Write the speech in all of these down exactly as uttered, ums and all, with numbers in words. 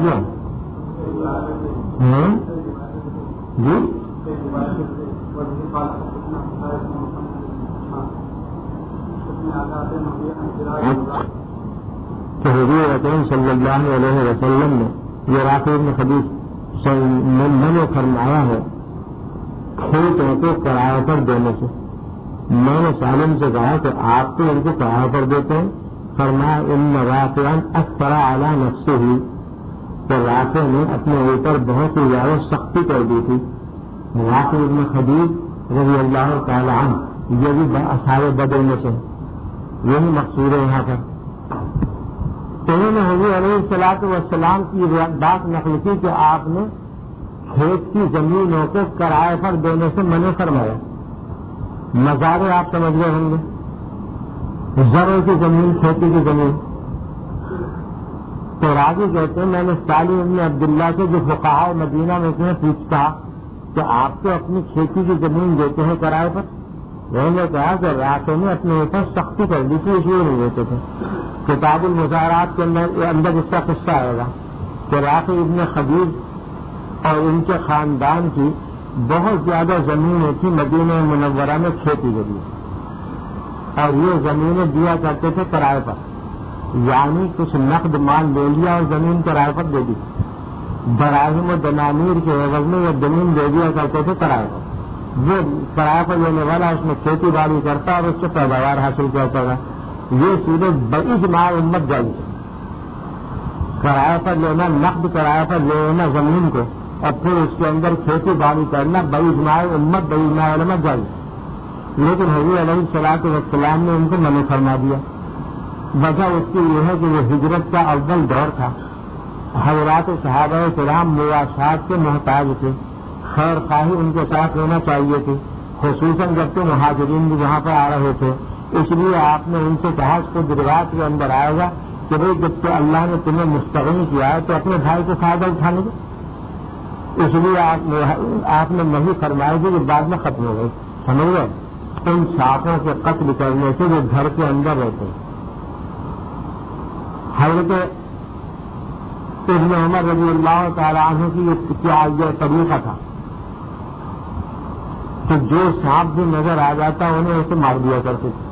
گیا جی تو حضور اکرم صلی اللہ علیہ وسلم نے یہ رافع بن خدیج نے فرمایا ہے کھیتوں کو کرایہ پر دینے سے. میں نے سالم سے کہا کہ آپ تو ان کو کرایہ پر دیتے ہیں. فرمایا ان رافعا اثر علی نفسہ ہی تو رافع نے اپنے اوپر بہت ہی زیادہ سختی کر دی تھی. رافع بن خدیج رضی اللہ تعالی عنہ یہ بھی اصحاب بدر میں سے یہی مقصود ہے یہاں پر. انہوں نے حضور علیہ الصلوۃ والسلام کی بات نقل کی کہ آپ نے کھیت کی زمینوں کو کرائے پر دینے سے منع فرمایا. مزارے آپ سمجھ گئے ہوں گے، زروں کی زمین، کھیتی کی زمین. تو راضی کہتے ہیں میں نے سالم بن عبداللہ سے جو فقہاء مدینہ میں سے پوچھتا کہ آپ تو اپنی کھیتی کی زمین دیتے ہیں کرائے پر. انہوں نے کہا کہ رافع نے اپنے اوپر سختی کر دی تھی اس لیے نہیں دیتے تھے. کتاب المزارات کے اندر اندر اس کا قصہ آئے گا کہ رافع ابن خدیج اور ان کے خاندان کی بہت زیادہ زمینیں تھیں مدینہ منورہ میں کھیتی کے لیے، اور یہ زمینیں دیا کرتے تھے کرائے پر. یعنی کچھ نقد مال لے لیا اور زمین کرائے پر دے دی. دراہم و دنانیر کے عوض میں یہ زمین دے دیا کرتے تھے کرائے پر. وہ کرایہ پر لینے والا اس میں کھیتی باڑی کرتا اور اس سے پیداوار حاصل کرتا تھا. یہ سیدھے باجماع امت جائز ہے. کرایہ پر لینا، نقد کرایہ پر لینا زمین کو اور پھر اس کے اندر کھیتی باڑی کرنا باجماع امت باجماع علماء جائز. لیکن حضور علیہ الصلوۃ والسلام نے ان کو منع فرما دیا. وجہ اس کی یہ ہے کہ وہ ہجرت کا اول دور تھا. حضرات صحابہ کرام مواسات کے محتاج تھے، خیر خواہی ان کے ساتھ ہونا چاہیے تھی، خصوصاً جب کہ مہاجرین بھی وہاں پر آ رہے تھے. اس لیے آپ نے ان سے کہا اس کو دروات کے اندر آئے گا کہ بھائی جب کہ اللہ نے تمہیں مستغنی کیا ہے تو اپنے بھائی کو فائدہ اٹھانے دو. اس لیے آپ نے نہیں فرمایا کہ بعد میں ختم ہو گئی. سمجھ گئے؟ ان سانپوں کے قتل کرنے سے وہ گھر کے اندر رہتے ہیں. حضرت ابن عمر رضی اللہ تعالیٰ عنہ کی یہ طریقہ تھا کہ جو سانپ بھی نظر آ جاتا انہیں اسے مار دیا کرتے تھے،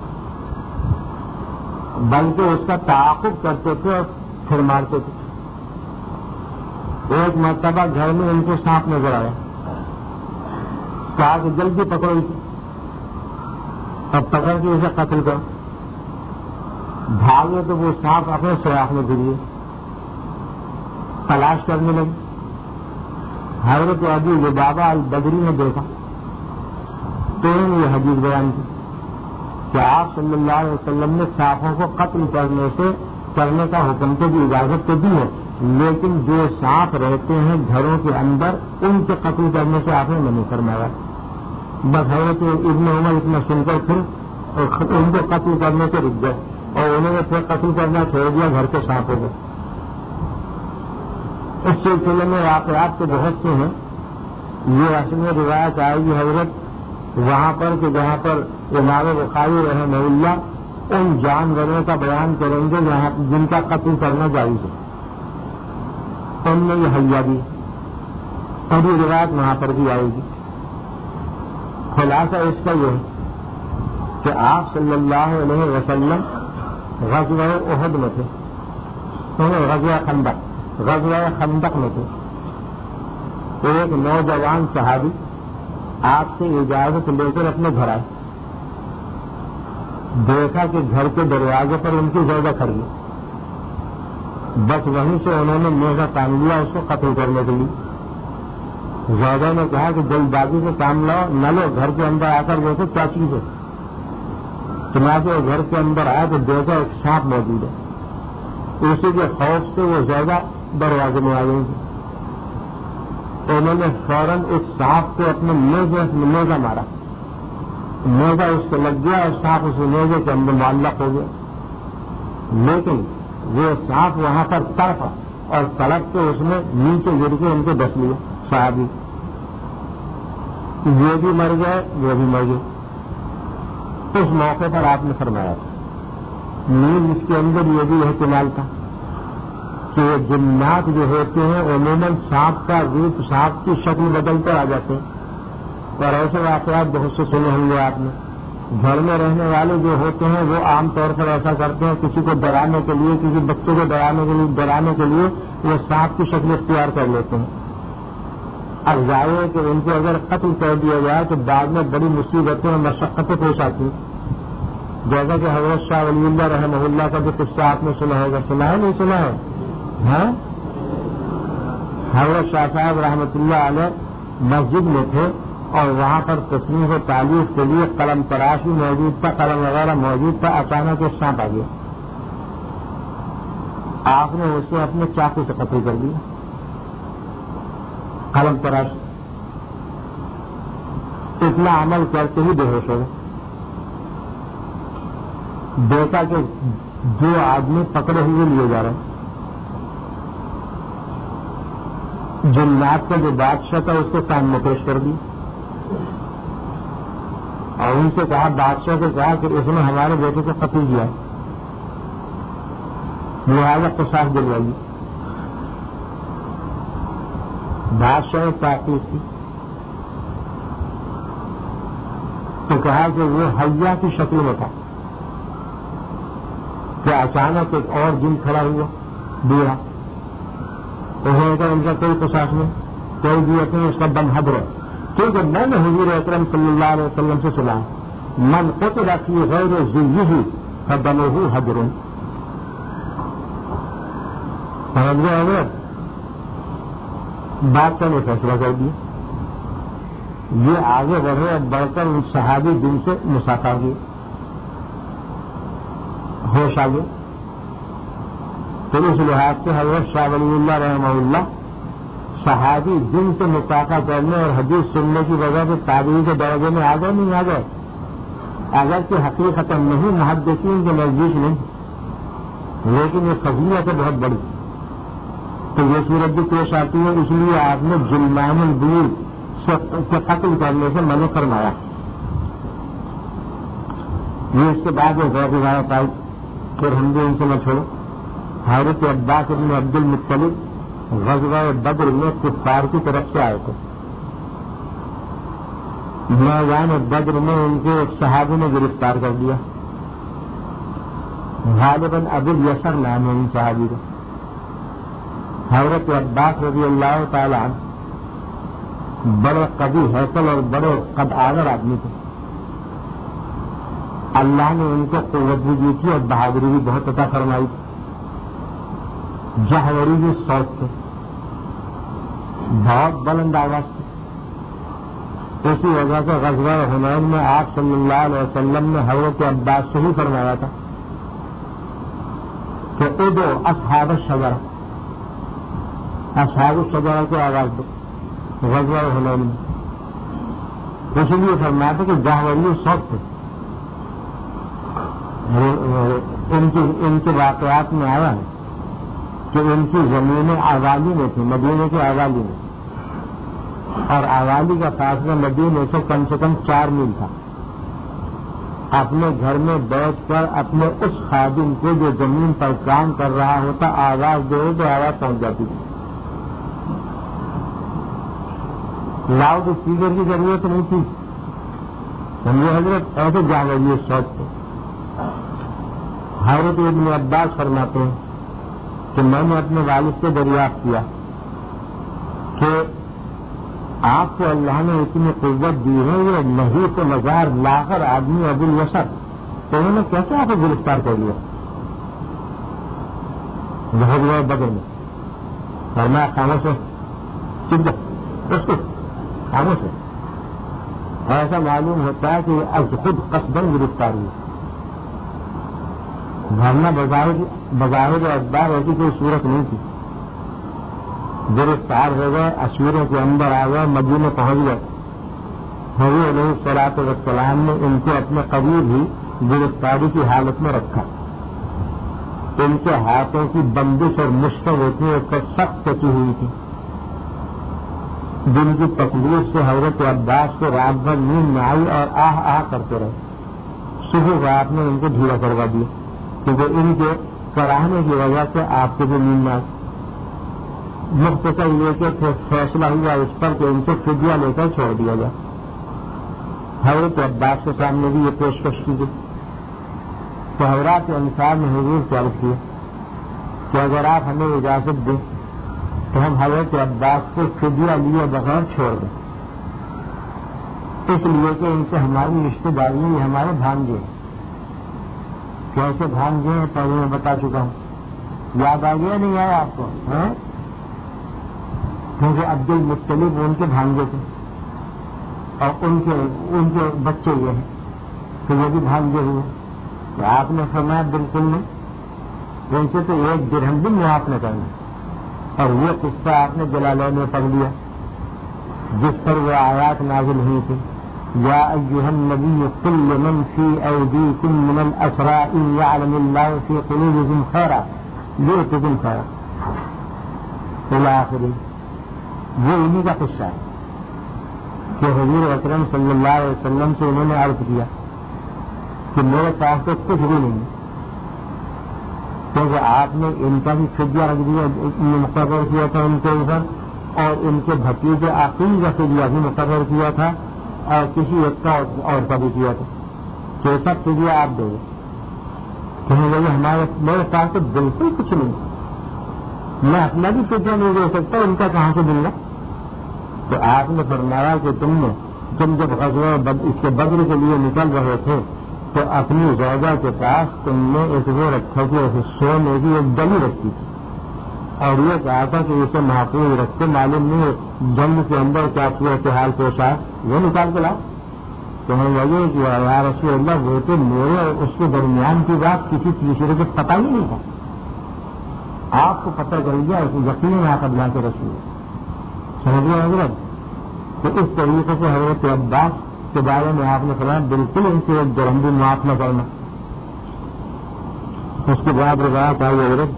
بلکہ اس کا تعاقب کرتے تھے اور پھر مارتے تھے. ایک مرتبہ گھر میں ان کو سانپ نظر آیا، کہا کہ جلدی پکڑو اسے، اب پکڑ کے اسے قتل کرو. بھاگے تو وہ سانپ اپنے سوراخ میں گریے، تلاش کرنے لگے. حضرت ابو لبابہ البدری نے دیکھا تو انہوں نے یہ حدیث بیان کی کہ آپ صلی اللہ علیہ وسلم نے سانپوں کو قتل کرنے سے کرنے کا حکم تو بھی اجازت تو دی ہے، لیکن جو سانپ رہتے ہیں گھروں کے اندر ان کے قتل کرنے سے آپ نے منع فرمایا. بس حضرت ابن عمر اتنا سن کر پھر ان کو قتل کرنے سے رک گئے اور انہوں نے پھر قتل کرنا چھوڑ دیا گھر کے سانپوں کو. اس سلسلے میں واقعات تو بہت سے ہیں. یہ اصل میں روایت آئے گی حضرت وہاں پر کہ جہاں پر امام بخاری رحمہ اللہ ان جانوروں کا بیان کریں گے جن کا قتل کرنا جائز ہے. ان میں یہ حیا بھی اور یہ روایت وہاں پر بھی آئے گی. خلاصہ اس کا یہ ہے کہ آپ صلی اللہ علیہ وسلم غزوہ احد میں تھے، غزوہ خندق غزوہ خندق میں تھے. ایک نوجوان صحابی آپ سے اجازت لے کر اپنے گھر آئے. دیکھا کہ گھر کے دروازے پر ان کی زیادہ کھڑی ہے. بس وہیں سے انہوں نے نیزہ تان لیا اس کو قتل کرنے کے لیے. زیادہ نے کہا کہ جلد بازی سے کام لاؤ، نہ لو، گھر کے اندر آ کر دیکھو کیا چیز ہے. چنانچہ گھر کے اندر آئے تو دیکھا ایک سانپ موجود ہے. اسی کے خوف سے وہ زیادہ دروازے میں آ گئی تھی. انہوں نے فوراً اس سانپ کو اپنے نیزے میں نیزہ مارا. نیزہ اس کو لگ گیا اور سانپ اس نیزے کے اندر معلق ہو گیا. لیکن وہ سانپ وہاں پر تڑپا اور تڑپ کے اس میں نیچے گر کے ان کو ڈس لیا. صحابی یہ بھی مر گئے، وہ بھی مر گئے. اس موقع پر آپ نے فرمایا تھا نیز اس کے اندر یہ بھی احتمال تھا کہ جنات جو ہوتے ہیں عموماً سانپ کا روپ سانپ کی شکل بدل کر آ جاتے ہیں، اور ایسے واقعات بہت سے سنے ہوں گے آپ نے۔ گھر میں رہنے والے جو ہوتے ہیں وہ عام طور پر ایسا کرتے ہیں، کسی کو ڈرانے کے لیے، کسی بچے کو ڈرانے کے لیے ڈرانے کے لیے وہ سانپ کی شکل اختیار کر لیتے ہیں۔ اب ظاہر ہے کہ ان کو اگر قتل کر دیا جائے تو بعد میں بڑی مصیبتیں اور مشقتیں پیش آتی ہیں، جیسا کہ حضرت شاہ ولی اللہ رحمہ اللہ کا جو قصہ آپ نے سنا ہوگا، سنا ہے نہیں سنا ہے؟ ہاں، حضرت شاہ صاحب رحمۃ اللہ علیہ مسجد میں تھے اور وہاں پر تصنیف و تعلیف کے لیے قلم تراش بھی موجود تھا، قلم وغیرہ موجود تھا، اچانک ایک سانپ آ گیا، آپ نے اسے اپنے چاقو سے قتل کر دیا، قلم تراش۔ اتنا عمل کرتے ہی بے ہوش ہو گئے، دیکھا کہ دو آدمی پکڑے ہوئے لیے جا رہے ہیں، جنات کا جو بادشاہ تھا اس کو سامنے پیش کر دی اور ان سے کہا، بادشاہ سے کہا کہ اس نے ہمارے بیٹے کو قتل کیا، لہٰذا قصاص دلوائیے۔ بادشاہ نے تحقیق کی تو کہا کہ وہ حیا کی شکل میں تھا کہ اچانک ایک اور جن کھڑا ہوا دیا، انہوں نے کہا ان کا کوئی قصاص نہیں، کوئی دیت نہیں، اس کا دم حدر ہے، کیونکہ میں نے حضور اکرم صلی اللہ علیہ وسلم سے سنا من قتل فی غیر ذیہ فدمہ حدر۔ سمجھ گئے ہمیں؟ بادشاہ نے فیصلہ کر دیا، یہ آگے بڑھے اور بڑھ کر ان صحابی دن سے مسافہ کیے، ہوش آ گئے۔ پھر اس لحاظ سے حضرت شاہ ولی اللہ رحمہ اللہ صحابی دن سے مسافہ کرنے اور حدیث سننے کی وجہ سے تابعی کے درجے میں آ گئے نہیں آ گئے، اگرچہ حقیقت نہیں محدثین کے نزدیک نہیں، لیکن یہ فضیلت ہے بہت بڑی، تو یہ صورت بھی پیش آتی ہے، اس لیے آپ نے ظلمان البیوت سے قتل کرنے سے منع فرمایا۔ یہ اس کے بعد ایک اور روایت آئی، پھر ہم بھی ان سے نہ چھوڑو، حضرت عباس بن عبد المطلب غزوہ بدر میں کفار کی طرف سے آئے تھے، میدان بدر میں ان کے ایک صحابی نے گرفتار کر دیا، غالباً ابو الیسر نام ہے ان صحابی کا۔ حضرت عباس رضی اللہ تعالیٰ عنہ بڑے قوی حیثل اور بڑے قد آور آدمی تھے، اللہ نے ان کو قوت بھی دی تھی اور بہادری بھی بہت عطا فرمائی تھی، جہوری بھی صوت تھے، بہت بلند آواز تھی، اسی وجہ سے غزوہ حنین میں آپ صلی اللہ علیہ وسلم نے حضرت عباس سے ہی فرمایا تھا کہ ادعو اصحاب الشجرہ، اصحاب الشجرہ کو آواز دو غزوہ حنین میں، اس لیے فرمایا تھا کہ جہوری صوت تھے۔ ان کی ان کے واقعات میں آیا ہے کہ ان کی زمینیں آوالی میں تھیں، مدینے کی آوالی میں، اور آوالی کا فاصلہ مدینے سے کم سے کم چار میل تھا۔ اپنے گھر میں بیٹھ کر اپنے اس خادم کو جو زمین پر کام کر رہا ہوتا آواز دے تو آواز پہنچ جاتی تھی، لاؤڈ اسپیکر کی ضرورت نہیں تھی۔ سمجھے حضرت، ایسے جانوری سوچ تھے۔ حضرت ابن عباس فرماتے ہیں کہ میں نے اپنے والد سے دریافت کیا کہ آپ کو اللہ نے اتنی قوت دی ہے، یہ نہیں تو مزار لاغر آدمی ابو الیسر، تو انہوں نے کیسے آپ کو گرفتار کر لیا غزوہ بدر میں؟ فرمایا خاموش ہے، چپ جاؤ، خاموش ہے۔ ایسا معلوم ہوتا ہے کہ از خود قصداً گرفتار ہوئی، ورنہ بظاہر اخبار ایسی کوئی صورت نہیں تھی۔ گرفتار ہو گئے، اسیروں کے اندر آ گئے، مدینے پہنچ گئے، حضور علیہ الصلوۃ والسلام نے ان کو اپنے قریب ہی گرفتاری کی حالت میں رکھا، ان کے ہاتھوں کی بندش اور مشقیں ہوتی ہیں اس پر سخت کسی ہوئی تھی، جن کی تکلیف سے حضرت عباس کو رات بھر نیند میں آئی اور آہ آہ کرتے رہے۔ صبح رات نے ان کو ڈھیلا کروا دیا، کیونکہ ان کے کراہنے کی وجہ سے آپ کو بھی نیند نہ آئی۔ مختصر یہ کہ پھر فیصلہ ہوا اس پر کہ ان سے فدیہ لے کر چھوڑ دیا جائے. حضرت عباس کے سامنے بھی یہ پیشکش کی گئی. تو حضرات انصار نے حضور سے عرض کیا کہ اگر آپ ہمیں اجازت دیں تو ہم حضرت عباس کو فدیہ لیے بغیر چھوڑ دیں، اس لیے کہ ان سے ہماری رشتے داری یہ ہمارے بھانجے ہیں. کیسے بھانجے ہیں پہلے میں بتا چکا ہوں. یاد آ گیا نہیں آیا آپ کو؟ کیونکہ عبد المطلب ان کے بھانجے تھے اور ان کے ان کے بچے یہ ہیں تو یہ بھی بھانجے ہوئے. تو آپ نے فرمایا بالکل نہیں، ان سے تو ایک درہم بھی معاف نہ کرنا. اور وہ قصہ آپ نے جلالین میں پڑھ لیا جس پر وہ آیات نازل ہوئی تھی. یا ایھا النبی قل لمن فی ایدیکم من الاسری ان یعلم اللہ فی قلوبکم خیرا یؤتکم خیرا الی آخرہ. وہ انہی کا قصہ ہے کہ حضور اکرم صلی اللہ علیہ وسلم سے انہوں نے عرض کیا کہ میرے پاس تو کچھ بھی نہیں کیونکہ آپ نے ان کا بھی فدیہ رکھ دیا مقرر کیا تھا ان کے اوپر اور ان کے بھتیجے عقیل کا فدیہ بھی مقرر کیا تھا اور کسی ایک کا اور کا بھی کیا تھا. تو سب فدیہ آپ دو گے کہیں گے ہمارے میرے پاس تو بالکل کچھ نہیں، میں اپنا بھی فدیہ نہیں دے سکتا، ان کا کہاں سے دوں گا. تو آپ نے فرمایا کہ تم نے تم جب غزوہ اس کے بدر کے لیے نکل رہے تھے تو اپنی زوجہ کے پاس تم نے ایک وہ رکھا کہ سونے کی ایک ڈلی رکھی تھی اور یہ کہا تھا کہ اسے محفوظ رکھتے، معلوم نہیں جنگ کے اندر کیا صورتحال پیش آئے، وہ نکال کے لاؤ. تو میں لگے کہ یا رسول اللہ وہ تو میرے اور اس کے درمیان کی بات کسی تیسرے کو پتہ ہی نہیں تھا، آپ کو پتہ چل گیا یقین آپ اللہ کے رسول سمجھ گئے حضرت. تو اس طریقے سے حضرت عباس کے بارے میں آپ نے فرمایا بالکل ان سے ایک درہم بھی معاف نہ کرنا. اس کے بعد روایت آئی حضرت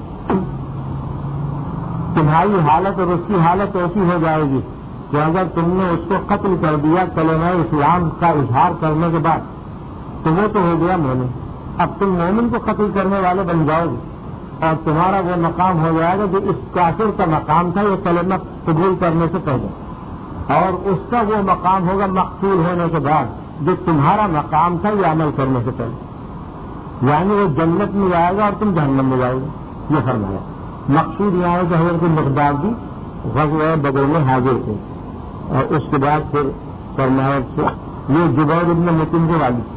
تمہاری حالت اور اس کی حالت ایسی ہو جائے گی کہ اگر تم نے اس کو قتل کر دیا کلمہ اسلام کا اظہار کرنے کے بعد تو وہ تو ہو گیا مومن. اب تم مومن کو قتل کرنے والے بن جاؤ گے اور تمہارا وہ مقام ہو جائے گا جو اس کافر کا مقام تھا یہ کلمہ قبول کرنے سے پہلے، اور اس کا وہ مقام ہوگا مقتول ہونے کے بعد جو تمہارا مقام تھا یہ عمل کرنے سے پہلے. یعنی وہ جنت میں جائے گا اور تم جہنم میں جاؤ گے. یہ فرمایا. مقصود یہاں ہے کہ حضرت مقدار بھی غزوہ بدر میں حاضر تھے اور اس کے بعد پھر فرمایا یہ جبیر ابن مطعم کے والد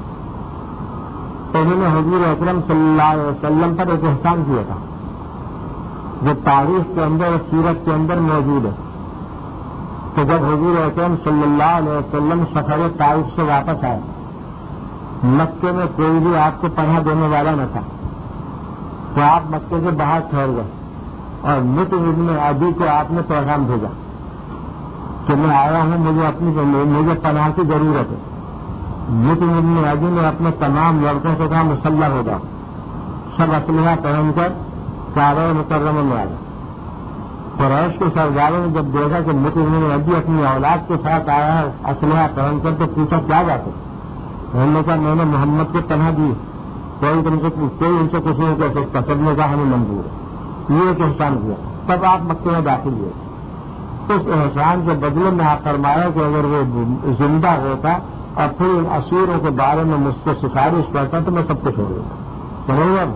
انہوں نے حضور اکرم صلی اللہ علیہ وسلم پر ایک احسان کیا تھا جو تاریخ کے اندر اور سیرت کے اندر موجود ہے. تو جب حضور اکرم صلی اللہ علیہ وسلم سفر طائف سے واپس آئے مکے میں کوئی بھی آپ کو پناہ دینے والا نہ تھا تو آپ مکے سے باہر ٹھہر گئے اور مطعم ابن عدی کو آپ نے پیغام بھیجا کہ میں آیا ہوں، مجھے اپنی مجھے پناہ کی ضرورت ہے. مطعم ابن عدی نے اپنے تمام لڑکوں سے کہا مسلح ہو جاؤ، سب اسلحہ پہن کر کعبہ مکرمہ میں آ گئے. قریش کے سرداروں نے جب دیکھا کہ مطعم ابن عدی اپنی اولاد کے ساتھ آیا ہے اسلحہ پہن کر تو پوچھا کیا بات ہے. انہوں نے کہا میں نے محمد کو پناہ دی، کوئی تم سے کوئی ان سے کچھ نہیں کر سکتا، سب نے کہا ہمیں منظور ہے. یہ ایک احسان کیا تب آپ مکے میں داخل ہوئے. اس احسان کے بدلے میں آپ فرمایا کہ اگر وہ زندہ ہوتا اور پھر ان اسیروں کے بارے میں مجھ سے سفارش کرتا تو میں سب کو چھوڑ دیتا. سمجھ گئے؟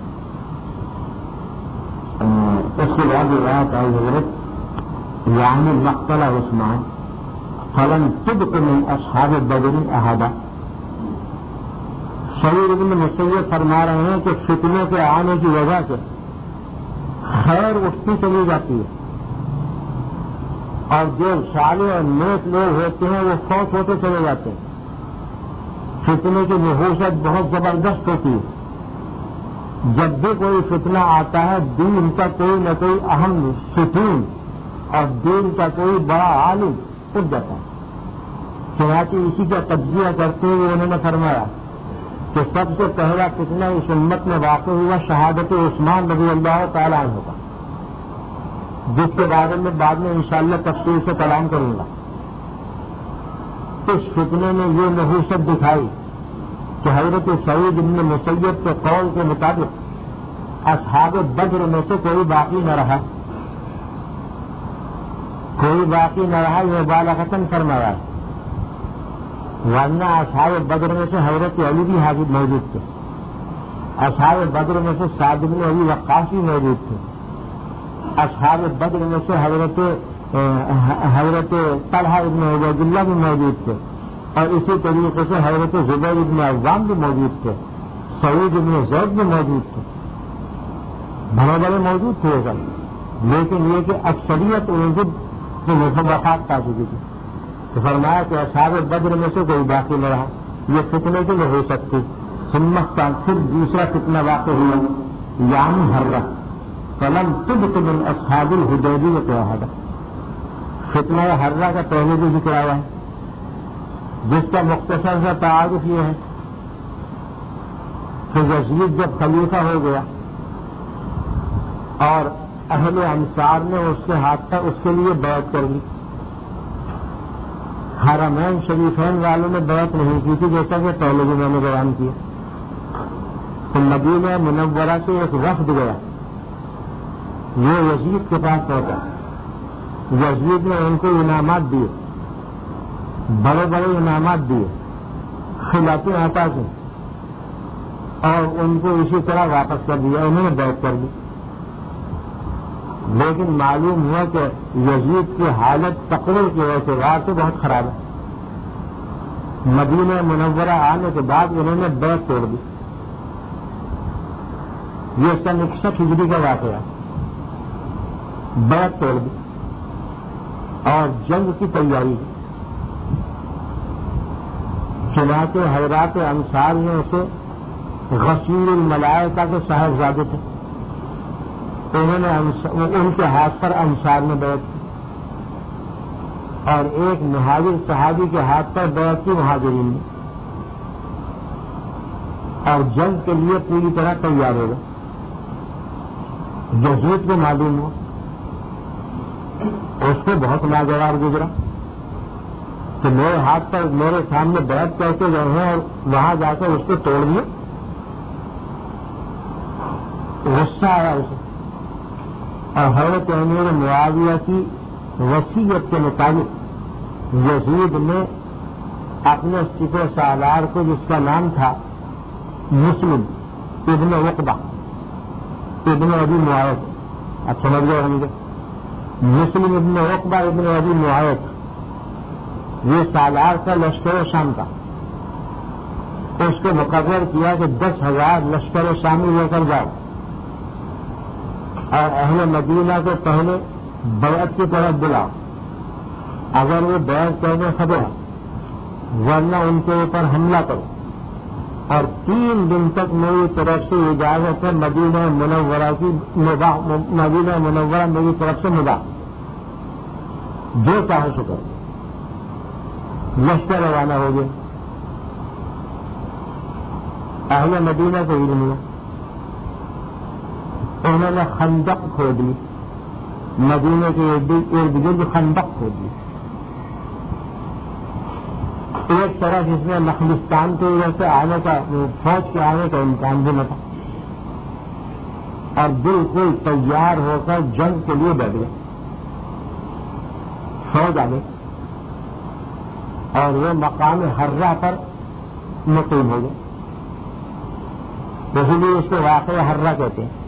اس کے بعد روایت آئی حضرت یعنی مقتل عثمان فلن طبق من اصحاب بدر احدا. سعید ابن مسیب فرما رہے ہیں کہ فتنے کے آنے کی وجہ سے خیر اٹھتی چلی جاتی ہے اور جو صالح اور نیک لوگ ہوتے ہیں وہ فوت ہوتے چلے جاتے ہیں. فتنے کی نحوست بہت زبردست ہوتی ہے. جب بھی کوئی فتنہ آتا ہے دین کا کوئی نہ کوئی اہم ستون اور دین کا کوئی بڑا عالم اٹھ جاتا ہے. چنانچہ اسی کا تجزیہ کرتے ہوئے انہوں نے فرمایا کہ سب سے پہلا فتنہ اس امت میں واقع ہوا شہادت عثمان رضی اللہ تعالیٰ عنہ کا، جس کے بارے میں بعد میں انشاءاللہ تفصیل سے کلام کروں گا. اس فتنے نے یہ نحوست دکھائی کہ حضرت سعید ابن مسیب کے قول کے مطابق اصحاب بدر میں سے کوئی باقی نہ رہا کوئی باقی نہ رہا، یہ مبالغتاً فرمایا، ورنہ اصحاب بدر میں سے حضرت علی بھی حاضر موجود تھے، اصحاب بدر میں سے سعد بن ابی وقاص بھی موجود تھے، اصحاب بدر میں سے حضرت حضرت طلحہ بن عبید اللہ بھی موجود تھے، اور اسی طریقے سے حضرت زبیر بن عوام بھی موجود تھے، سعید بن زید بھی موجود تھے، بڑے بڑے موجود تھے سب، لیکن یہ کہ اکثریت ان کی وفات پا چکی تھی، تو فرمایا کہ اصحاب بدر میں سے کوئی باقی نہ رہا، یہ فتنے کے لیے ہو سکتی۔ سمت کا پھر دوسرا فتنہ واقع ہوا، یعنی ہررہ فلم تبت من اصحاب الحدیبیہ واحدہ، فتنہ ہررہ کا پہلے بھی ذکر آیا ہے، جس کا مختصر سا تعارف یہ ہے کہ یزید جب خلیفہ ہو گیا اور اہل انصار نے اس کے ہاتھ پر اس کے لیے بیعت کر لی، حرمین شریفین والوں نے بیعت نہیں کی تھی، جیسا کہ پہلے بھی میں نے بیان کیا، تو مدینہ منورہ سے ایک وفد گیا، یہ یزید کے پاس پہنچا، یزید نے ان کو انعامات دیے، بڑے بڑے انعامات دیے، خلافی عطا کی، اور ان کو اسی طرح واپس کر دیا، انہوں نے بیعت کر دی، لیکن معلوم ہوا کہ یزید کی حالت تقریر کے اعتبار سے بہت خراب ہے، مدینہ منورہ آنے کے بعد انہوں نے بیعت توڑ دی، یہ سن اکسٹھ ہجری کا واقعہ، بیعت توڑ دی اور جنگ کی تیاری کی، چنانچہ حضرات انصار نے اسے غسیل الملائکہ کے صاحبزادے تھے، انہوں نے ان کے ہاتھ پر انصار نے بیعت کی، اور ایک مہاجر صحابی کے ہاتھ پر بیعت کی مہاجرین نے، اور جنگ کے لیے پوری طرح تیار ہو گئے۔ یزید کو معلوم ہو، اس کو بہت ناگوار گزرا کہ میرے ہاتھ پر میرے سامنے بیعت کر کے گئے ہیں اور وہاں جا کر اس کو توڑ دیا، غصہ آیا اسے، اور حضرت امیر معاویہ کی وصیت کے مطابق یزید نے اپنے سپہ سالار کو، جس کا نام تھا مسلم ابن عقبہ ابن ابی معاویہ، آپ سمجھ گئے ہوں گے، مسلم ابن عقبہ ابن ابی معاویہ، یہ سالار کا لشکر شام کا، اس کو مقرر کیا کہ دس ہزار لشکر شامی لے کر جاؤ اور اہل مدینہ کو پہلے بیعت کی طرف بلاؤ، اگر وہ بیعت کرنے خبر ورنہ ان کے اوپر حملہ کرو، اور تین دن تک میری طرف سے اجازت ہے مدینہ منورہ کی مباح، مدینہ منورہ میری طرف سے مباح، جو چاہے سو کرو۔ لشکر روانہ ہو گئے، اہل مدینہ کو علم ہوا، انہوں نے خندق کھود لی، مدینہ کے ارد گرد خندق کھود لی، ایک طرف اس میں نخلستان کے ادھر سے آنے کا، فوج کے آنے کا امکان بھی نہ تھا، اور بالکل تیار ہو کر جنگ کے لیے بیٹھ گئے، فوج آ گئی اور وہ مقام ہررہ پر مقیم ہو گئے، اسی لیے اس کو واقعہ ہررہ کہتے ہیں۔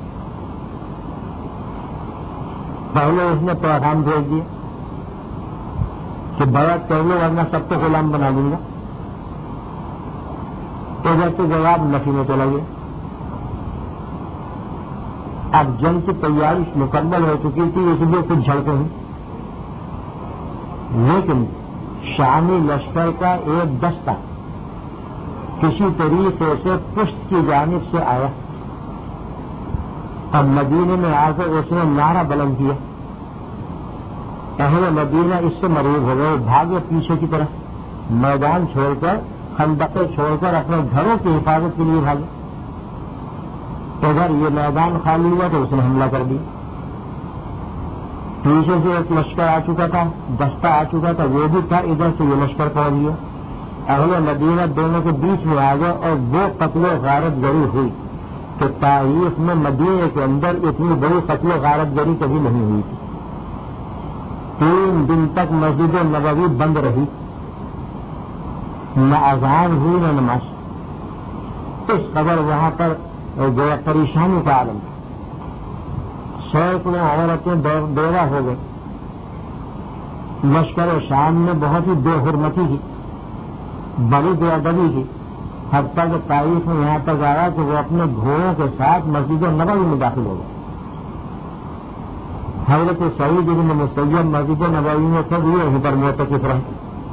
پہلے اس نے پیغام بھیج دیا کہ بیعت کر لو ورنہ سب کو غلام بنا دوں گا، ادھر سے جواب نفی میں چلا گیا۔ اب جنگ کی تیاری مکمل ہو چکی تھی، اس لیے کچھ جھڑکیں ہوئی، لیکن شامی لشکر کا ایک دستہ کسی طریقے سے پشت کی جانب سے آیا اور مدینے میں آ کر اس نے نعرہ بلند کیا، اہل مدینہ اس سے مریض ہو گئے، بھاگے پیچھے کی طرف، میدان چھوڑ کر، خندقیں چھوڑ کر اپنے گھروں کی حفاظت کے لیے بھاگے۔ ادھر یہ میدان خالی ہوا تو اس نے حملہ کر دیا، پیچھے سے ایک لشکر آ چکا تھا، دستہ آ چکا تھا، وہ بھی تھا، ادھر سے یہ لشکر پہنچ گیا، اہل مدینہ دونوں کے بیچ میں آ گئے، اور وہ قتل و غارت گری ہوئی کہ تاریخ میں مدینہ کے اندر اتنی بڑی قتل و غارت گری کبھی نہیں ہوئی تھی تین دن تک مسجد نبوی بند رہی، نہ اذان ہوئی نہ نماز. اس قدر وہاں پر جو پریشانی کا عالم تھا. سینکڑوں عورتیں بیوہ ہو گئی. لشکر شام نے بہت ہی بے حرمتی کی، بڑی بے ادبی کی، حتیٰ کہ تاریخ میں یہاں تک آیا کہ وہ اپنے گھوڑوں کے ساتھ مسجد نبوی میں داخل ہو گئے. حضرت سعید بن مسیب مسجد نبوی میں سب یہ یہیں پر معتکف رہے.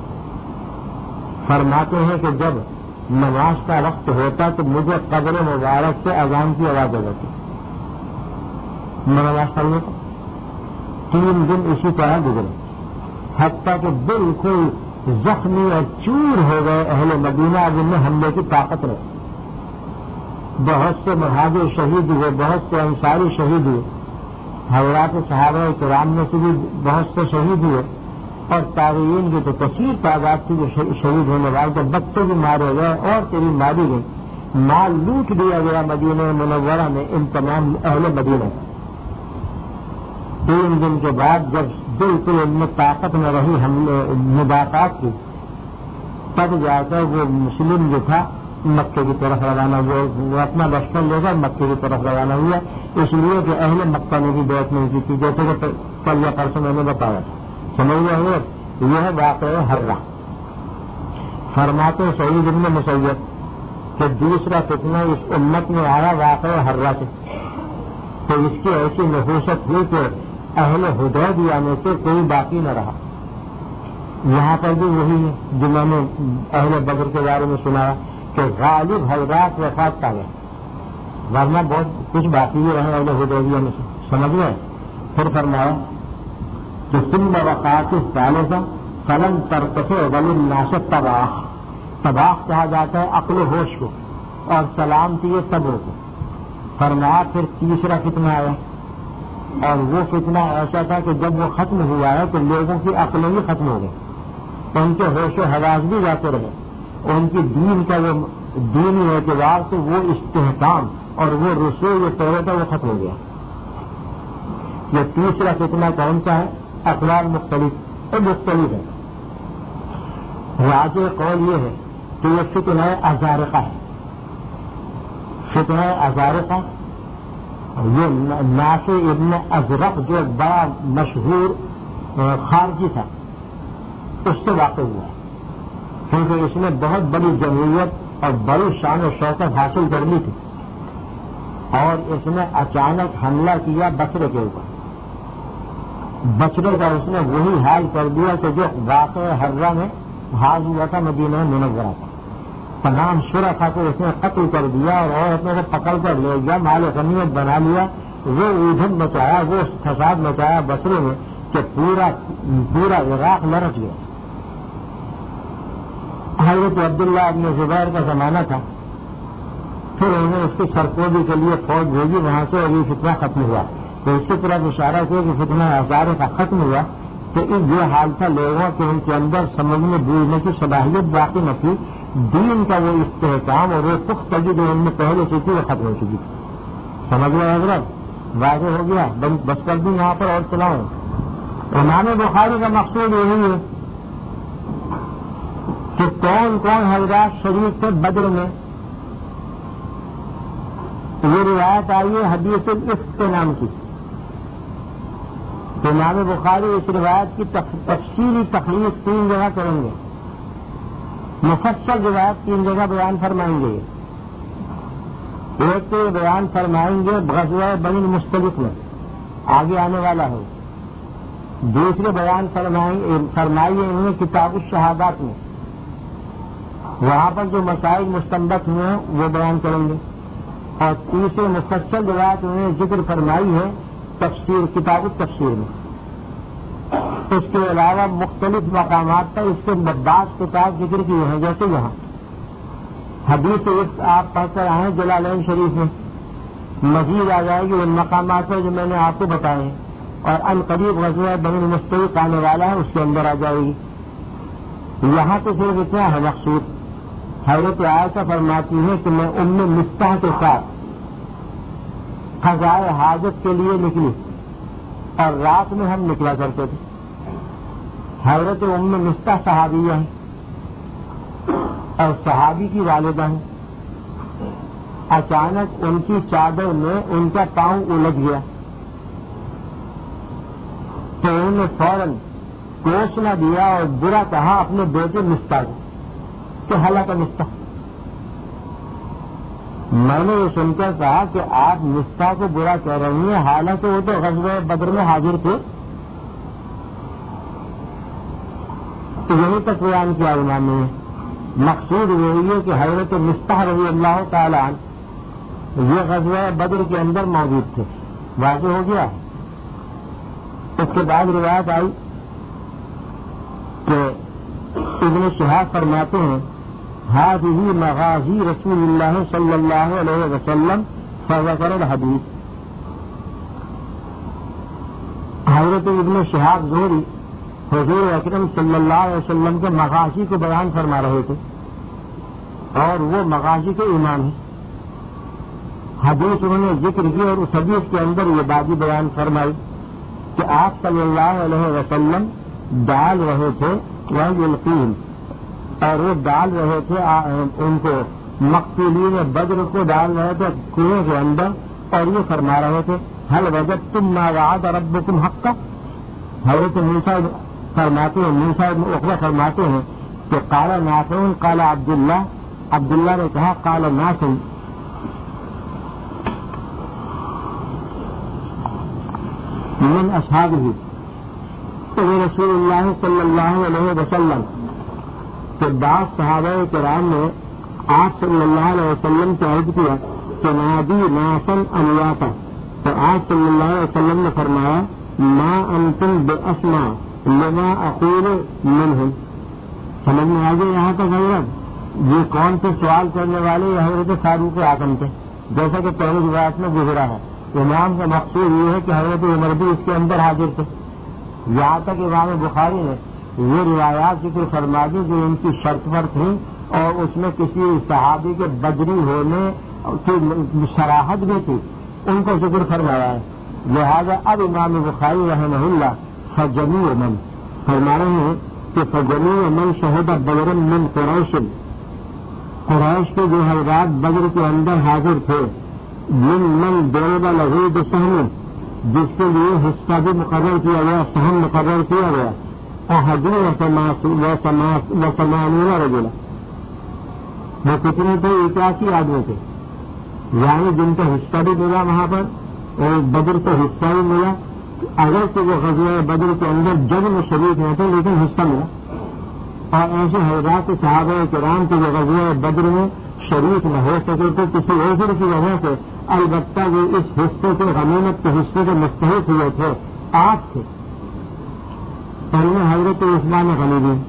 فرماتے ہیں کہ جب نماز کا وقت ہوتا تو مجھے قبر مبارک سے اذان کی آواز آ جاتی. میں نماز پڑھنے کو تین دن اسی طرح گزرے، حتیٰ کہ بالکل زخمی اور چور ہو گئے اہل مدینہ جن میں حملے کی طاقت رہے. بہت سے مہاجر شہید ہوئے، بہت سے انصاری شہید ہوئے، حضرات صحابہ کرام میں سے بھی بہت سے شہید ہوئے، اور تابعین کی تو کثیر تعداد تھی جو شہید ہونے والے. تو بچے بھی مارے گئے اور تیری ماری گئی. مال لوٹ دیا گیا مدینہ منورہ میں ان تمام اہل مدینہ. تین دن کے بعد جب بالکل ان میں طاقت نہ رہی حملے مدافعات کی، تب جا کر وہ مسلم جو تھا مکے کی طرف روانہ ہوا. وہ اپنا لشکر لے کر مکے کی طرف روانہ ہوا، اس لیے کہ اہل مکہ نے بھی بیعت نہیں کی تھی، جیسے کہ کل یا پرسوں میں نے بتایا تھا. سمجھ رہے یہ واقعہ ہررا. فرماتے سعید بن مسیب کہ دوسرا فتنہ اس امت میں آیا واقعہ ہررا سے، تو اس کی ایسی نحوست ہوئی کہ اہل حدیبیہ میں سے کوئی باقی نہ رہا. یہاں پر بھی وہی ہے جو میں نے اہل بدر کے بارے میں سنایا کہ غالب حضرات وفات پا گئے، ورنہ بہت کچھ باقی بھی رہے اہل حدیبیہ میں سے. سمجھ گئے؟ پھر فرمایا کہ ثم وقعت الثالثہ فلم ترتفع وللناس تباہ. تباہ کہا جاتا ہے عقل و ہوش کو، اور سلامتی صبر کو. فرمایا پھر تیسرا فتنہ آیا، اور وہ فتنہ ایسا تھا کہ جب وہ ختم ہوا ہے تو لوگوں کی عقلیں بھی ختم ہو گئی، ان کے ہوش و حواس بھی جاتے رہے، ان کی دین کا وہ دینی اعتبار سے وہ استحکام اور وہ رسوئی جو پہلے تھا وہ ختم ہو گیا. یہ تیسرا فتنہ کون سا ہے؟ اقوال مختلف اور مختلف ہے. راجع قول یہ ہے کہ یہ فتنہ ازارقہ ہے. فتنہ ازارقہ یہ نافع ابن ازرق جو بڑا مشہور خارجی تھا اس سے واقع ہوا، کیونکہ اس نے بہت بڑی جمہوریت اور بڑی شان و شوکت حاصل کر لی تھی، اور اس نے اچانک حملہ کیا بصرے کے اوپر. بصرے کا اس نے وہی حال کر دیا کہ جو واقع ہررا میں حال ہوا تھا مدینہ منورہ کا. تمام شرکا کو اس نے قتل کر دیا اور عورتوں کو پکڑ کر لے گیا، مال غنیمت بنا لیا. وہ ادھم مچایا، وہ فساد مچایا بصرے میں کہ پورا پورا عراق لرز گیا. حضرت عبداللہ ابن زبیر کا زمانہ تھا. پھر انہوں نے اس کی سرکوبی کے لیے فوج بھیجی وہاں سے، اور یہ فتنہ ختم ہوا. تو اس کی طرف اشارہ کیا کہ فتنہ ہزاروں کا ختم ہوا. تو اس یہ حال تھا لوگوں کے ان کے اندر سمجھنے بوجھنے کی صلاحیت باقی نہ تھی. دین کا وہ استحکام اور وہ پختگی جو ان میں پہلے سے تھی وہ ختم ہو چکی تھی. سمجھ رہے حضرت؟ واضح ہو گیا؟ بس کر دوں یہاں پر اور چلاؤں. امام بخاری کا مقصود یہی ہے کہ کون کون حضرات شریف سے بدر میں. یہ روایت آئی ہے حدیث الافک کے نام کی. امام بخاری اس روایت کی تفصیلی تخلیق تین جگہ کریں گے. مفصل روایت تین جگہ بیان فرمائیں گے. ایک تو بیان فرمائیں گے غزوہ بنی المصطلق میں، آگے آنے والا ہے. دوسرے بیان فرمائیے انہیں کتاب الشہادات میں، وہاں پر جو مسائل مستنبط ہوئے ہیں وہ بیان کریں گے. اور تیسرے مفصل روایت انہیں ذکر فرمائی ہے تفسیر کتاب التفسیر میں. اس کے علاوہ مختلف مقامات پر اس کے بعض کتاب ذکر کیے ہیں، جیسے یہاں حدیث آپ پڑھ کر آئے جلالین شریف میں. مزید آ جائے گی ان مقامات پر جو میں نے آپ کو بتائے ہیں، اور ان قریب غزوہ بنی المصطلق آنے والا ہے، اس کے اندر آ جائے گی. یہاں تو صرف اتنا ہے مقصود. حضرت عائشہ فرماتی ہے کہ میں ام مفتاح کے ساتھ قضائے حاجت کے لیے نکلی، اور رات میں ہم نکلا کرتے تھے. حضرت ام مستح صحابیہ ہیں اور صحابی کی والدہ ہیں. اچانک ان کی چادر میں ان کا پاؤں الجھ گیا تو انہوں نے فوراً کوش نہ دیا اور برا کہا اپنے بیٹے مستح کو کہ ہلاک مستح. میں نے یہ سن کر کہا کہ آپ مستح کو برا کہہ رہی ہیں حالانکہ وہ تو غزوہ بدر میں حاضر تھے. تو یہیں تک بیان کیا امام نے. مقصود یہی ہے کہ حضرت مستح رضی اللہ تعالیٰ عنہ یہ غزوہ بدر کے اندر موجود تھے. واضح ہو گیا. اس کے بعد روایت آئی کہ ابن شہاب فرماتے ہیں هذه مغازی رسول اللہ صلی اللہ علیہ وسلم فذكر الحدیث. حضرت ابن شہاب زہری حضور اکرم صلی اللہ علیہ وسلم کے مغازی کو بیان فرما رہے تھے اور وہ مغازی کے امام ہیں. حدیث انہوں نے ذکر کی اور اس حدیث کے اندر یہ بات بیان فرمائی کہ آپ صلی اللہ علیہ وسلم ڈال رہے تھے وَيُلْقِيهِمْ اور وہ ڈال رہے تھے ان کو مقتولین بدر کو ڈال رہے تھے کنویں کے اندر اور یہ فرما رہے تھے هل وجدتم ما وعد ربكم حقا. حضرت موسیٰ فرماتے ہیں موسیٰ بن عقبہ فرماتے ہیں کہ قال نافع قال عبداللہ عبداللہ نے کہا قال نافع من اصحابہ رسول اللہ صلی اللہ علیہ وسلم کہ بعض صحابہ کرام نے آپ صلی اللہ علیہ وسلم سے عرض کیا کہ نادی ناسن امیاتا تو آپ صلی اللہ علیہ وسلم نے فرمایا ما انتم باسمع لما اقول منہم. سمجھ میں آگے یہاں تک حضرت یہ کون سے سوال کرنے والے یہ حضرت فاروق اعظم تھے جیسا کہ پہلی روایت میں گزرا ہے. امام کا مقصود یہ ہے کہ حضرت عمر بھی اس کے اندر حاضر تھے. یہاں تک امام بخاری نے یہ روایات ذکر فرما دی جو ان کی شرط پر تھیں اور اس میں کسی صحابی کے بدری ہونے کی شراحت بھی تھی ان کو ذکر فرمایا ہے. لہذا اب امام بخاری رحمہ اللہ فجمیع من فرما رہے ہیں کہ فجمیع من شہد بدر من قریش قریش کے جو حضرات بدر کے اندر حاضر تھے من من ضرب له بسهم جس کے لیے حصہ بھی مقرر کیا گیا سہم مقرر کیا گیا احدین و ثمانین رجلا وہ کتنے تھے اکیاسی آدمی تھے یعنی جن کا حصہ بھی ملا وہاں پر اور بدر کا حصہ بھی ملا. اگر کہ وہ غزوہ بدر کے اندر جنگ میں شریک نہ تھے لیکن حصہ ملا. اور ایسے حضرات صحابہ کرام کے جو غزوہ بدر میں شریک نہ ہو سکے تو کسی عذر کی وجہ سے البتہ وہ اس حصے کے غنیمت کے حصے کے مستحق ہوئے تھے آپ تھے. پہلے حضرت عثمان غنی بھی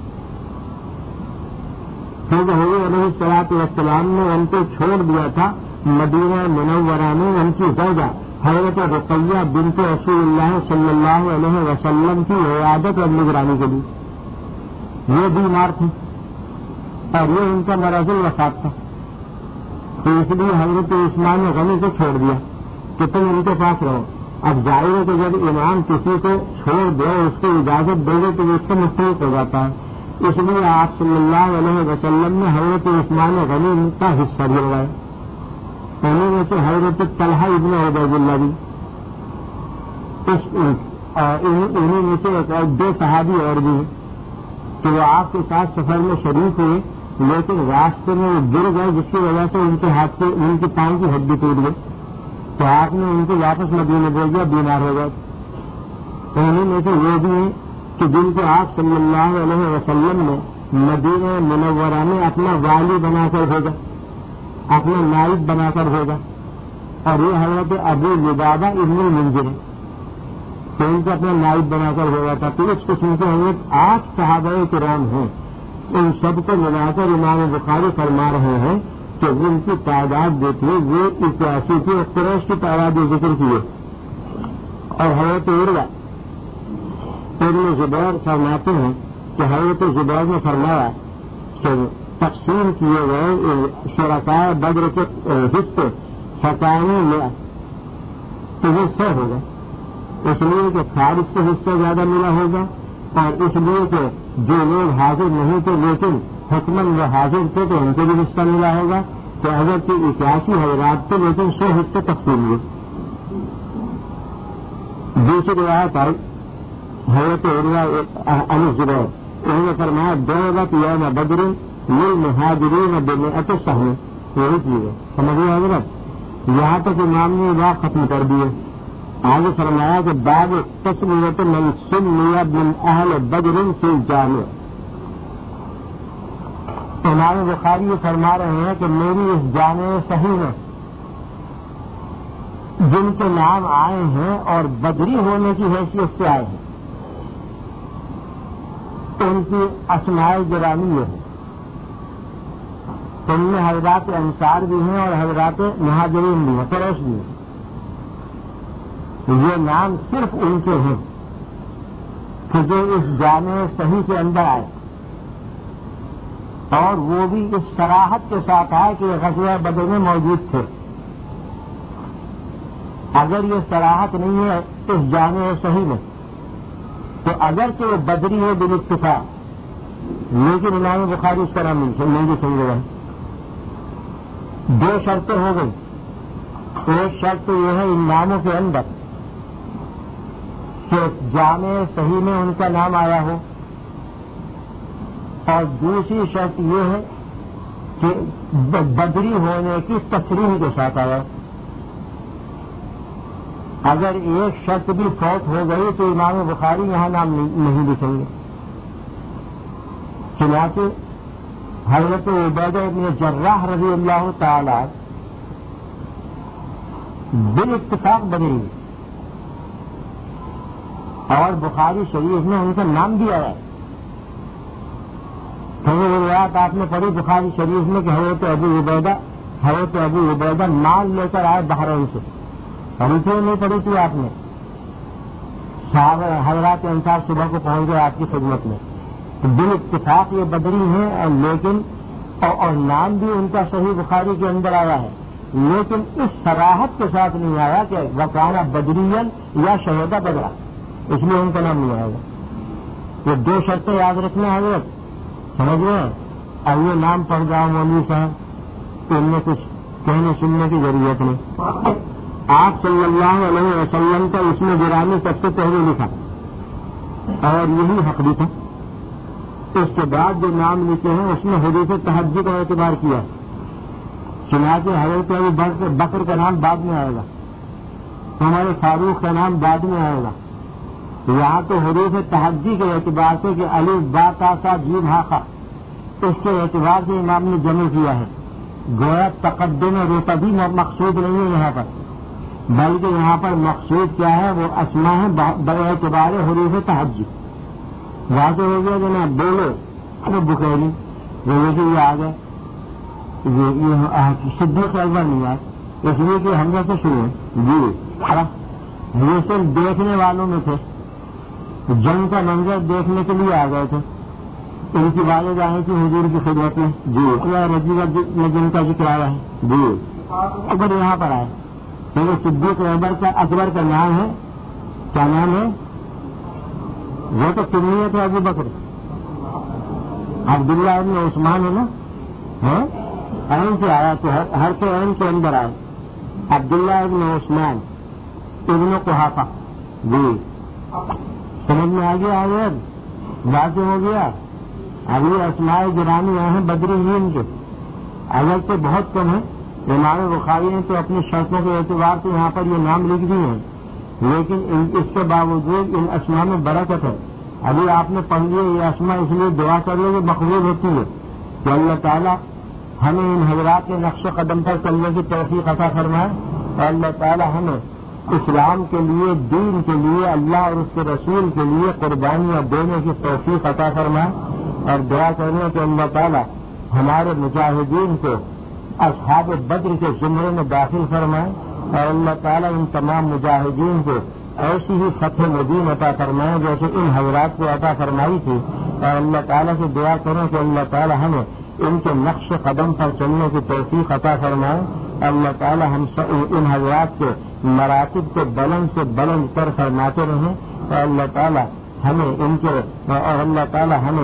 پھر حضور علیہ الصلوۃ والسلام نے ان کو چھوڑ دیا تھا مدینہ منورہ میں ان کی زوجہ حضرت رقیہ بنت رسول اللہ صلی اللہ علیہ وسلم کی عیادت اور نگرانی کے لیے. یہ بیمار تھے اور یہ ان کا مرض الوفات تھا تو اس لیے حضرت عثمان غنی کو چھوڑ دیا کہ تم ان کے پاس رہو. اب ظاہر ہے کہ جب امام کسی کو چھوڑ دے اس کو اجازت دے گے تو وہ اس کو مستحق ہو جاتا ہے. اس لیے آپ صلی اللہ علیہ وسلم نے حضرت عثمان غنی کا حصہ دلوایا. انہیں میں سے حضرت طلحہ ابن عبید اللہ بھی انہیں میں سے ایک اور دو صحابی اور بھی کہ وہ آپ کے ساتھ سفر میں شریک ہوئے لیکن راستے میں وہ گر گئے جس کی وجہ سے ان کے ہاتھ سے ان کے پاؤں کی ہڈی ٹوٹ گئی تو آپ نے ان کو واپس مدینے بھیج دیا بیمار ہو گئے. انہیں میں سے وہ بھی ہیں کہ جن کو آپ صلی اللہ علیہ وسلم نے مدینہ منورہ میں اپنا والی بنا کر بھیجا اپنا نائب بنا کر بھیجا اور یہ حضرت ابو لبابہ ابن المنذر تو ان کو اپنا نائب بنا کر بھیجا تھا. تو اس قسم کے حضرت آٹھ صحابہ کرام ہیں. ان سب کو ملا کر امام بخاری فرما رہے ہیں کہ ان کی تعداد دیکھیے وہ اکیاسی کی قریش کی تعداد ذکر کی ہے. اور حضرت عروہ ابن زبیر فرماتے ہیں کہ حضرت زبیر نے فرمایا کہ تقسیم کیے گئے شرکاء بدر کے حصے ستانے میں تو وہ سو ہوگا اس لیے کہ فارس کو حصہ زیادہ ملا ہوگا اور اس لیے کہ جو لوگ حاضر نہیں تھے لیکن حکمن وہ حاضر تھے تو ان کو بھی حصہ ملا ہوگا. تو اگر کہ اکیاسی حضرات تھے لیکن سو حصے تقسیم ہوئے. دوسری روایت آئی حضرت علی زبیر انہوں نے فرمایا ضربت یوم بدر للمہاجرین بمئۃ سہم. یہی چیز ہے سمجھیے حضرت. یہاں تک امام نے بات ختم کر دی ہے. آگے فرمایا کہ باب تسمیۃ من سمی من اہل بدر فی الجامع. امام بخاری یہ فرما رہے ہیں کہ میری اس جامع صحیح میں جن کے نام آئے ہیں اور بدری ہونے کی حیثیت سے آئے ہیں ان کی اسماء گرامی ہے. ان میں حضرات انصار بھی ہیں اور حضرات مہاجرین بھی ہیں, قریش بھی ہیں. یہ نام صرف ان کے ہیں کہ جو اس جامع صحیح کے اندر آئے اور وہ بھی اس صراحت کے ساتھ آئے کہ غزوہ بدر میں موجود تھے. اگر یہ صراحت نہیں ہے اس جامع صحیح میں تو اگرچہ وہ بدری ہے بالاتفاق لیکن امام بخاری اس طرح نہیں سمجھ رہے. دو شرطیں ہو گئی. ایک شرط تو یہ ہے ان ناموں کے اندر کہ جامع صحیح میں ان کا نام آیا ہو, اور دوسری شرط یہ ہے کہ بدری ہونے کی تصریح کے ساتھ آیا. اگر ایک شرط بھی فوت ہو گئی تو امام بخاری یہاں نام نہیں لکھیں گے. چنانچہ حضرت عبیدہ بن جراح رضی اللہ تعالی بالاتفاق بدری اور بخاری شریف میں ان کا نام بھی آیا ہے. تو وہ روایت آپ نے پڑھی بخاری شریف میں کہ حضرت ابو عبیدہ حضرت ابو عبیدہ مال لے کر آئے بحرین سے. پڑھی تھی نہیں پڑھی تھی آپ نے؟ صاحب حضرات انصار صبح کو پہنچ گئے آپ کی خدمت میں. بالاتفاق یہ بدری ہیں لیکن اور نام بھی ان کا صحیح بخاری کے اندر آیا ہے لیکن اس صراحت کے ساتھ نہیں آیا کہ وکانہ بدرین یا شہیدہ بدرا, اس لیے ان کا نام نہیں آئے گا. یہ دو شرطیں یاد رکھنا حضرت, سمجھ رہے ہیں. اور یہ نام پڑھ گیا مولوی صاحب ان میں کچھ کہنے سننے کی ضرورت نہیں. آپ صلی اللہ علیہ وسلم کا اس میں گرامی سب سے پہلے لکھا اور یہی حق بھی تھا. اس کے بعد جو نام لکھے ہیں اس میں حدیث تہجد کا اعتبار کیا. چنانچہ حضرت ابو بکر کا نام بعد میں آئے گا, ہمارے فاروق کا نام بعد میں آئے گا. یہاں تو حدیث تہجد کے اعتبار سے کہ علی با تا سا جیم ہاخا اس کے اعتبار سے امام نے جمع کیا ہے. گویا تقدم رتبی مقصود نہیں ہے یہاں پر, بلکہ یہاں پر مقصود کیا ہے وہ اسماء ہے باعتبار حروف تہجد. واضح ہو گیا جناب. بولو ارے بخاری یہ آ گئے صدیق اکبر نہیں آئے اس لیے کہ ہم سے شروع ہے جی. یہ صرف دیکھنے والوں میں تھے, جنگ کا منظر دیکھنے کے لیے آ گئے تھے. ان کی والد آئی تھی حضور کی خدمت میں جی. رضی میں جن کا ذکر آیا ہے جی. اکبر یہاں پر آئے کیونکہ صدیق اکبر کا اکبر کا نام ہے, کیا نام ہے؟ وہ تو کنیت ہے ابو بکر. عبداللہ ابن عثمان ہے نا, عین سے آیا تو ہر کے عین کے اندر آئے. عبداللہ ابن عثمان ابن قحافہ جی. سمجھ میں آ گیا آگے واضح ہو گیا. ابھی اسماء گرامی آئے ہیں بدرین کے, اگر تو بہت کم ہے. امام بخاری نے تو اپنی شرطوں کے اعتبار سے یہاں پر یہ نام لکھ دیے ہیں لیکن اس کے باوجود ان اسماء میں برکت ہے. ابھی آپ نے پڑھ لیے یہ اسماء اس لیے دعا کر لے کہ مقبول ہوتی ہے کہ اللہ تعالیٰ ہمیں ان حضرات کے نقش قدم پر چلنے کی توفیق عطا فرمائے اور اللہ تعالیٰ ہمیں اسلام کے لیے دین کے لیے اللہ اور اس کے رسول کے لیے قربانیاں دینے کی توفیق عطا فرمائے. اور دعا کرنے کہ اللہ تعالیٰ ہمارے مجاہدین کو اصحاب بدر کے زمرے میں داخل فرمائے اور اللہ تعالیٰ ان تمام مجاہدین کو ایسی ہی فتح مبین عطا فرمائے جیسے ان حضرات کو عطا فرمائی تھی. اور اللہ تعالیٰ سے دعا کریں کہ اللہ تعالیٰ ہمیں ان کے نقش قدم پر چلنے کی توفیق عطا فرمائے. اللہ تعالیٰ ہم ان حضرات کے مراتب کو بلند سے بلند کر فرماتے رہیں اور اللہ تعالیٰ ہمیں ان کے اور اللہ تعالی ہمیں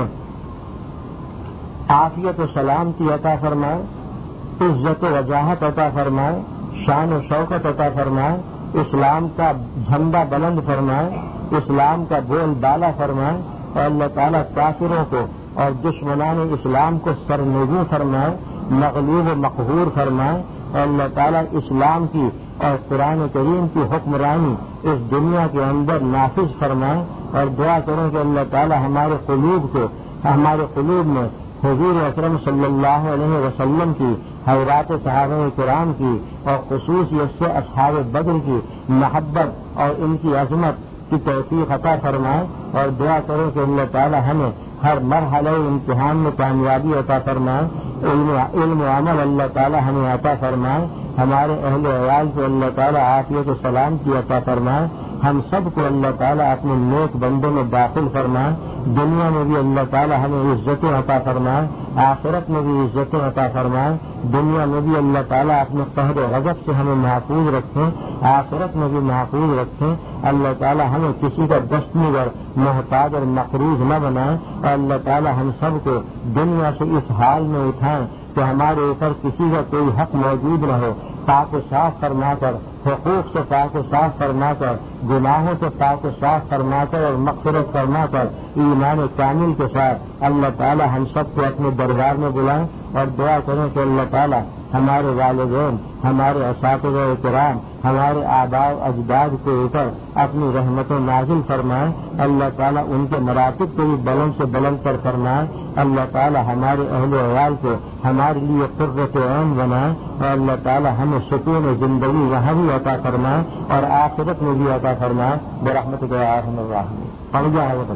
عافیت و سلامتی عطا فرمائے، عزت و وجاہت عطا فرمائے، شان و شوکت عطا فرمائے، اسلام کا جھنڈا بلند فرمائے، اسلام کا بول بالا فرمائے، اور اللہ تعالیٰ کافروں کو اور دشمنان اسلام کو سرنگوں فرمائے، مغلوب و مقہور فرمائے، اور اللہ تعالیٰ اسلام کی اور قرآن کریم کی حکمرانی اس دنیا کے اندر نافذ فرمائے، اور دعا کریں کہ اللہ تعالیٰ ہمارے قلوب کو ہمارے قلوب میں حضور اکرم صلی اللہ علیہ وسلم کی، حضرات صحابہ کرام کی، اور خصوصیت سے اصحاب بدر کی محبت اور ان کی عظمت کی توفیق عطا فرمائے، اور دعا کریں کہ اللہ تعالی ہمیں ہر مرحلہ امتحان میں کامیابی عطا فرمائے، علم علم و عمل اللہ تعالی ہمیں عطا فرمائے، ہمارے اہل عیال کو اللہ تعالی عافیت و سلام کی عطا فرمائے، ہم سب کو اللہ تعالیٰ اپنے نیک بندوں میں داخل فرمائے، دنیا میں بھی اللہ تعالیٰ ہمیں عزتیں عطا فرمائے، آخرت میں بھی عزتیں عطا فرمائے، دنیا میں بھی اللہ تعالیٰ اپنے قہر و غضب سے ہمیں محفوظ رکھیں، آخرت میں بھی محفوظ رکھیں، اللہ تعالیٰ ہمیں کسی کا دستنگر محتاج اور مقروض نہ بنائیں، اور اللہ تعالیٰ ہم سب کو دنیا سے اس حال میں اٹھائیں کہ ہمارے اوپر کسی کا کوئی حق موجود نہ ہو، پاک و صاف فرما کر، حقوق سے پاک و صاف فرما کر، گناہوں سے پاک و صاف فرما کر اور مغفرت فرما کر ایمان کامل کے ساتھ اللہ تعالی ہم سب کو اپنے دربار میں بلائیں، اور دعا کریں کہ اللہ تعالی ہمارے والدین، ہمارے اساتذہ کرام، ہمارے آباء و اجداد کے اوپر اپنی رحمتیں نازل فرمائیں، اللہ تعالیٰ ان کے مراتب کو بھی بلند سے بلند پر فرمائیں، اللہ تعالیٰ ہمارے اہل عیال کو ہمارے لیے قرۃ عین بنائیں، اور اللہ تعالیٰ ہمیں سکون زندگی وہاں بھی عطا فرمائیں اور آخرت میں بھی عطا فرمائیں برحمتک یا ارحم الراحمین۔ پڑھ گیا ہے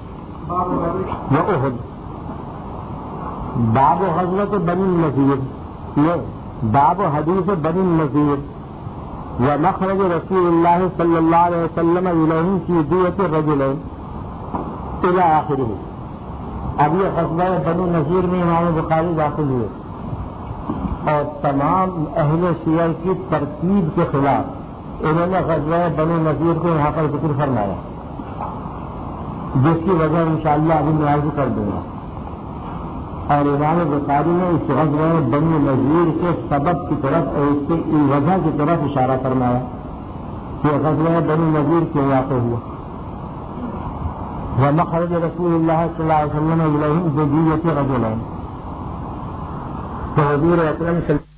وہ احد باب و غزوۃ بنی النضیر، یہ باب و حدیث بنی النضیر و مخرج رسول اللہ صلی اللہ علیہ وسلم الیہم فی دیۃ الرجلین الی آخرہ۔ اب یہ غزوہ بنی النضیر میں امام بخاری داخل ہوئے اور تمام اہل سیر کی ترتیب کے خلاف انہوں نے غزوہ بنی النضیر کو یہاں پر ذکر فرمایا، جس کی وجہ انشاءاللہ ابھی میں عرض کر دوں گا، اور امام بخاری نے اس غزوہ بنی النضیر کے سبب کی طرف اور اس کی وجہ کی طرف اشارہ فرمایا کہ غزوہ بنی النضیر کیوں واقع ہوا۔ ومخرج رسول اللہ صلی اللہ علیہ وسلم الیہم ذریۃ رجلین، تو حضور اکرم صلی